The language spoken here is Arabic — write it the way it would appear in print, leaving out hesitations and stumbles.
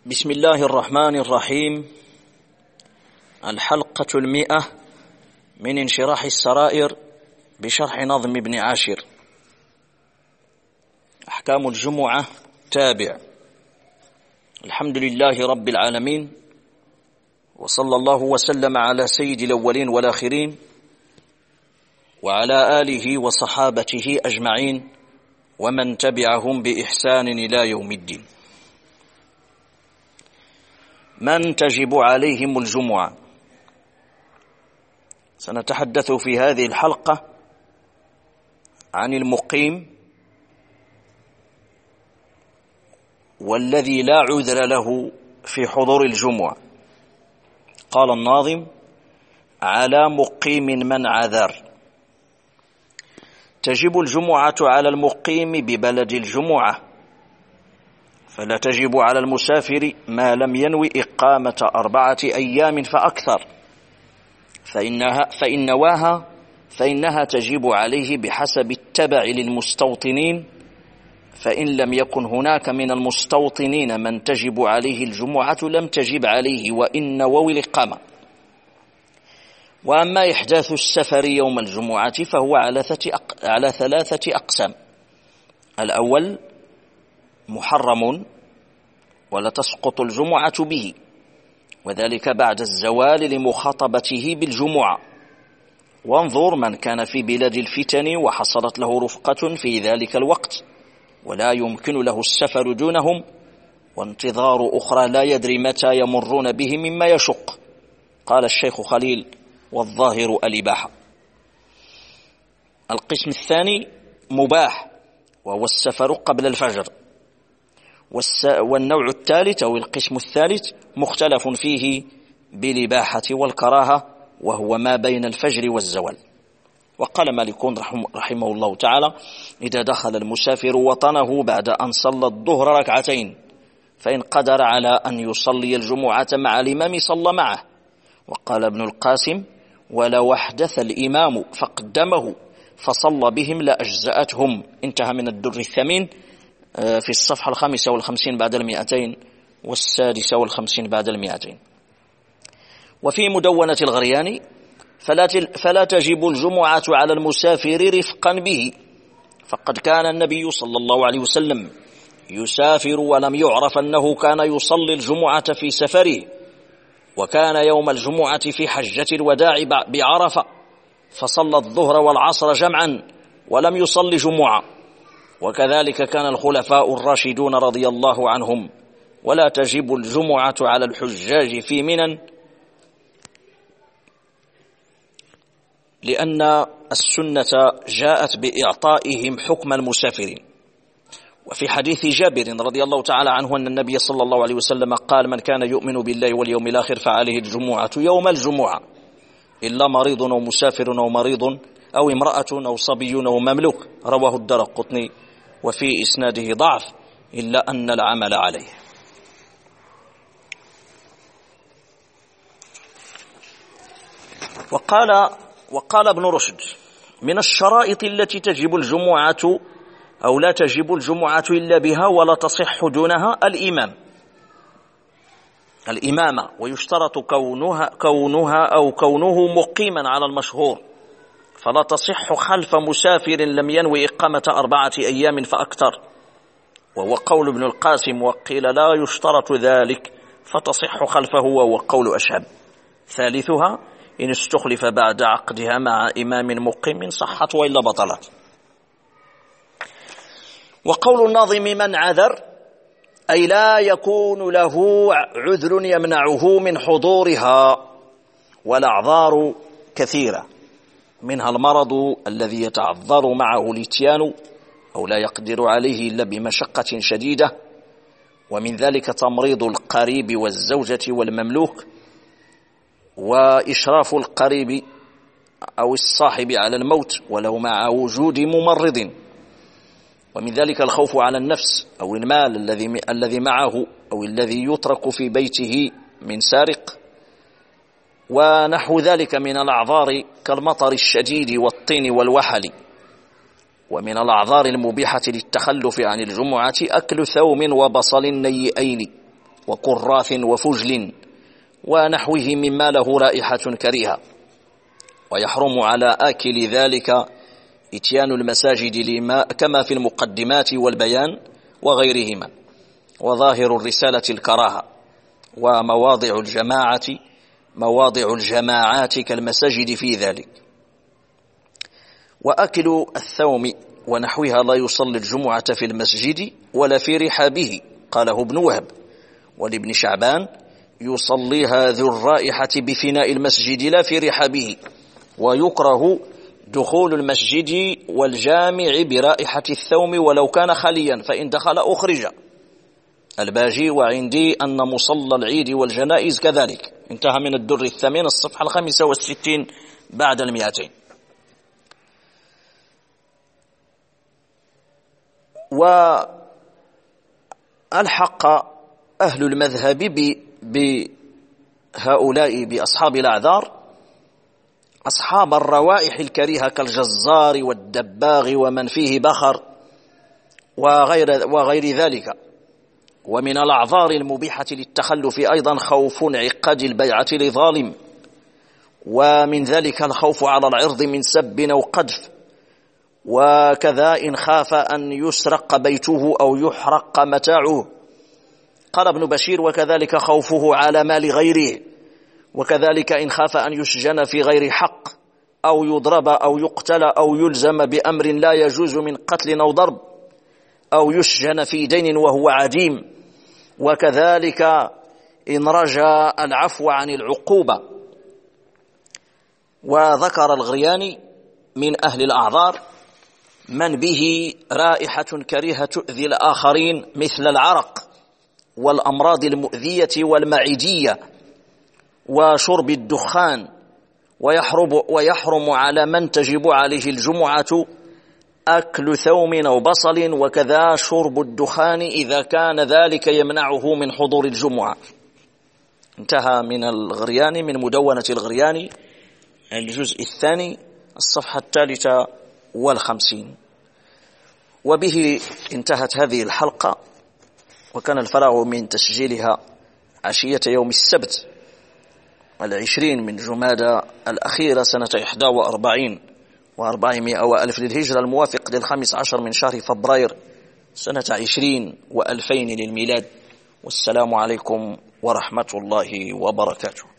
بسم الله الرحمن الرحيم. الحلقة 100 من انشراح السرائر بشرح نظم ابن عاشر. أحكام الجمعة تابع. الحمد لله رب العالمين، وصلى الله وسلم على سيد الأولين والآخرين وعلى آله وصحابته أجمعين ومن تبعهم بإحسان إلى يوم الدين. من تجب عليهم الجمعة؟ سنتحدث في هذه الحلقة عن المقيم والذي لا عذر له في حضور الجمعة. قال الناظم: على مقيم من عذر. تجب الجمعة على المقيم ببلد الجمعة، فلا تجب على المسافر ما لم ينوي إقامة 4 أيام فأكثر، فإن نواها فإنها تجب عليه بحسب التبع للمستوطنين، فإن لم يكن هناك من المستوطنين من تجب عليه الجمعة لم تجب عليه وإن نووا الإقامة. وأما إحداث السفر يوم الجمعة فهو على 3 أقسام. الأول محرم ولا تسقط الجمعة به، وذلك بعد الزوال لمخاطبته بالجمعة. وانظر من كان في بلاد الفتن وحصلت له رفقة في ذلك الوقت ولا يمكن له السفر دونهم، وانتظار أخرى لا يدري متى يمرون به مما يشق. قال الشيخ خليل: والظاهر الإباحة. القسم الثاني مباح، وهو السفر قبل الفجر. والنوع الثالث أو القسم الثالث مختلف فيه بالإباحة والكراهة، وهو ما بين الفجر والزوال. وقال مالك رحمه الله تعالى: إذا دخل المسافر وطنه بعد أن صلى الظهر 2 ركعتين فإن قدر على أن يصلي الجمعة مع الإمام صلى معه. وقال ابن القاسم: ولو أحدث الإمام فقدمه فصلى بهم لأجزأتهم. انتهى من الدر الثمين في الصفحة 55 بعد 200 و56 بعد 200. وفي مدونة الغرياني: فلا تجب الجمعة على المسافر رفقا به، فقد كان النبي صلى الله عليه وسلم يسافر ولم يعرف أنه كان يصلي الجمعة في سفره، وكان يوم الجمعة في حجة الوداع بعرفة فصلى الظهر والعصر جمعا ولم يصلي جمعة. وكذلك كان الخلفاء الراشدون رضي الله عنهم. ولا تجب الجمعة على الحجاج في منى، لأن السنة جاءت بإعطائهم حكم المسافرين. وفي حديث جابر رضي الله تعالى عنه أن النبي صلى الله عليه وسلم قال: من كان يؤمن بالله واليوم الآخر فعليه الجمعة يوم الجمعة، إلا مريض أو مسافر أو مريض أو امرأة أو صبي أو مملوك. رواه الدرقطني، وفي إسناده ضعف إلا أن العمل عليه. وقال ابن رشد: من الشرائط التي تجب الجمعة أو لا تجب الجمعة إلا بها ولا تصح دونها الإمامة، ويشترط كونه مقيما على المشهور، فلا تصح خلف مسافر لم ينوي إقامة 4 أيام فأكثر، وهو قول ابن القاسم. وقيل لا يشترط ذلك فتصح خلفه، وهو قول أشهب. ثالثها إن استخلف بعد عقدها مع إمام مقيم صحت وإلا بطلت. وقول الناظم من عذر، أي لا يكون له عذر يمنعه من حضورها، والأعذار كثيرة، منها المرض الذي يتعذر معه الاتيان أو لا يقدر عليه إلا بمشقة شديدة، ومن ذلك تمريض القريب والزوجة والمملوك، وإشراف القريب أو الصاحب على الموت ولو مع وجود ممرض، ومن ذلك الخوف على النفس أو المال الذي معه أو الذي يترك في بيته من سارق، ونحو ذلك من الأعذار كالمطر الشديد والطين والوحل. ومن الأعذار المبيحة للتخلف عن الجمعة أكل ثوم وبصل نيئين وكراث وفجل ونحوه مما له رائحة كريهة. ويحرم على آكل ذلك إتيان المساجد كما في المقدمات والبيان وغيرهما. وظاهر الرسالة الكراهة، ومواضع الجماعات كالمساجد في ذلك. وأكل الثوم ونحوها لا يصلي الجمعة في المسجد ولا في رحابه، قاله ابن وهب. ولابن شعبان يصليها ذو الرائحة بفناء المسجد لا في رحابه، ويكره دخول المسجد والجامع برائحة الثوم ولو كان خاليا، فإن دخل أخرج. الباجي وعندي أن مصلى العيد والجنائز كذلك. انتهى من الدر الثمين الصفحة 65 بعد 200. والحق أهل المذهب بهؤلاء بأصحاب الأعذار أصحاب الروائح الكريهة كالجزار والدباغ ومن فيه بخر وغير ذلك. ومن الأعذار المبيحة للتخلف أيضا خوف انعقاد البيعة لظالم، ومن ذلك الخوف على العرض من سب أو قذف، وكذا إن خاف أن يسرق بيته أو يحرق متاعه. قال ابن بشير: وكذلك خوفه على مال غيره، وكذلك إن خاف أن يسجن في غير حق أو يضرب أو يقتل أو يلزم بأمر لا يجوز من قتل أو ضرب أو يسجن في دين وهو عديم، وكذلك إن رجا العفو عن العقوبة. وذكر الغرياني من أهل الأعذار من به رائحة كريهة تؤذي الآخرين مثل العرق والأمراض المؤذية والمعدية وشرب الدخان. ويحرم على من تجب عليه الجمعة أكل ثوم أو بصل، وكذا شرب الدخان إذا كان ذلك يمنعه من حضور الجمعة. انتهى من الغرياني، من مدونة الغرياني، الجزء الثاني الصفحة 53. وبه انتهت هذه الحلقة، وكان الفراغ من تسجيلها عشية يوم السبت 20 من جمادى الأخيرة سنة 41 و400 وألف للهجرة، الموافق لل15 من شهر فبراير سنة 20 و2000 للميلاد. والسلام عليكم ورحمة الله وبركاته.